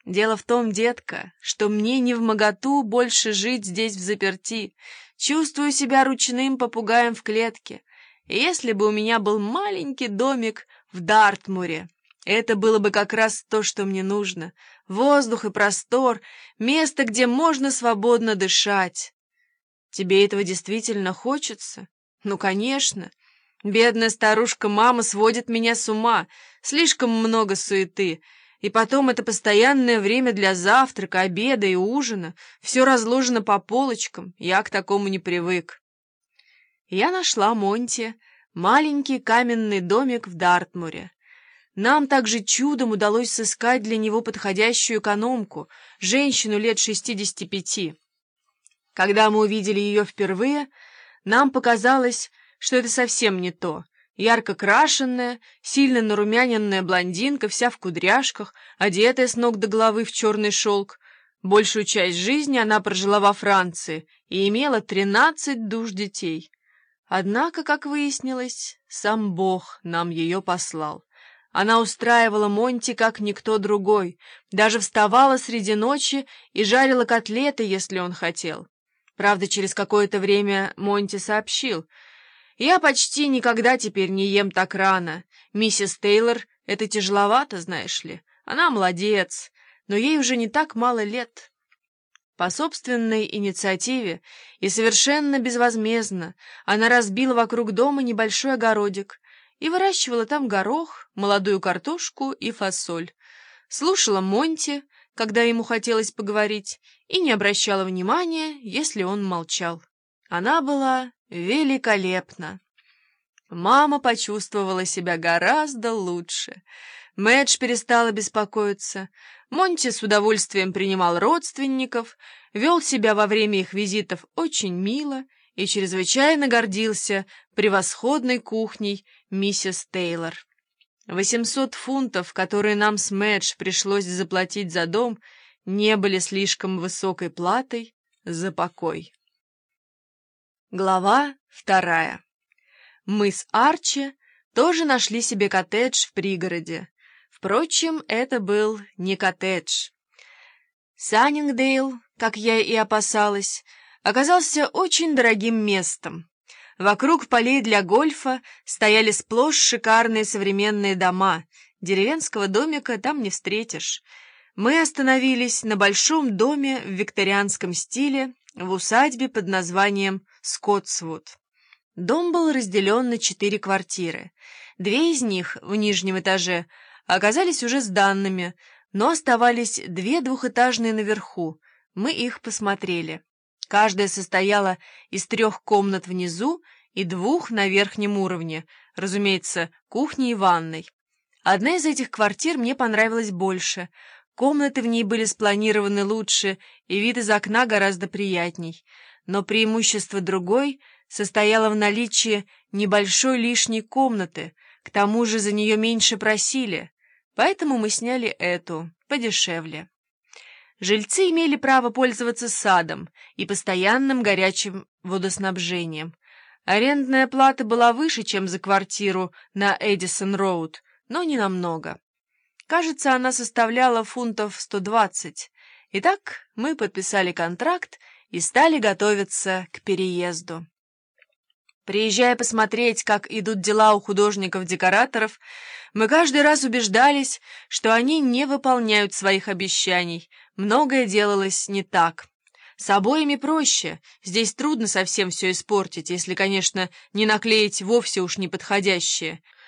Дело в том, детка, что мне невмоготу больше жить здесь взаперти. Чувствую себя ручным попугаем в клетке. И если бы у меня был маленький домик в Дартмуре, это было бы как раз то, что мне нужно. Воздух и простор, место, где можно свободно дышать. Тебе этого действительно хочется? Ну, конечно. Бедная старушка-мама сводит меня с ума. Слишком много суеты. И потом это постоянное время для завтрака, обеда и ужина. Все разложено по полочкам. Я к такому не привык. Я нашла Монти, маленький каменный домик в Дартмуре. Нам также чудом удалось сыскать для него подходящую экономку, женщину лет 65. Когда мы увидели ее впервые, нам показалось, что это совсем не то. Ярко крашенная, сильно нарумяненная блондинка, вся в кудряшках, одетая с ног до головы в черный шелк. Большую часть жизни она прожила во Франции и имела 13 душ детей. Однако, как выяснилось, сам Бог нам ее послал. Она устраивала Монти как никто другой, даже вставала среди ночи и жарила котлеты, если он хотел. Правда, через какое-то время Монти сообщил: «Я почти никогда теперь не ем так рано. Миссис Тейлор, это тяжеловато, знаешь ли. Она молодец, но ей уже не так мало лет». По собственной инициативе и совершенно безвозмездно она разбила вокруг дома небольшой огородик и выращивала там горох, молодую картошку и фасоль. Слушала Монти, когда ему хотелось поговорить, и не обращала внимания, если он молчал. Она была великолепна. Мама почувствовала себя гораздо лучше. Мэдж перестала беспокоиться. Монти с удовольствием принимал родственников, вел себя во время их визитов очень мило и чрезвычайно гордился превосходной кухней миссис Тейлор. 800 фунтов, которые нам с Мэдж пришлось заплатить за дом, не были слишком высокой платой за покой. Глава 2. Мы с Арчи тоже нашли себе коттедж в пригороде. Впрочем, это был не коттедж. Саннингдейл, как я и опасалась, оказался очень дорогим местом. Вокруг полей для гольфа стояли сплошь шикарные современные дома. Деревенского домика там не встретишь. Мы остановились на большом доме в викторианском стиле в усадьбе под названием Скотсвуд. Дом был разделен на 4 квартиры. 2 из них в нижнем этаже оказались уже сданными, но оставались 2 двухэтажные наверху. Мы их посмотрели. Каждая состояла из 3 комнат внизу и 2 на верхнем уровне, разумеется, кухни и ванной. Одна из этих квартир мне понравилась больше. Комнаты в ней были спланированы лучше, и вид из окна гораздо приятней. Но преимущество другой состояло в наличии небольшой лишней комнаты, к тому же за нее меньше просили, поэтому мы сняли эту, подешевле. Жильцы имели право пользоваться садом и постоянным горячим водоснабжением. Арендная плата была выше, чем за квартиру на Эдисон-роуд, но не намного. Кажется, она составляла фунтов 120. Итак, мы подписали контракт и стали готовиться к переезду. Приезжая посмотреть, как идут дела у художников-декораторов, мы каждый раз убеждались, что они не выполняют своих обещаний. Многое делалось не так. С обоями проще. Здесь трудно совсем все испортить, если, конечно, не наклеить вовсе уж неподходящее.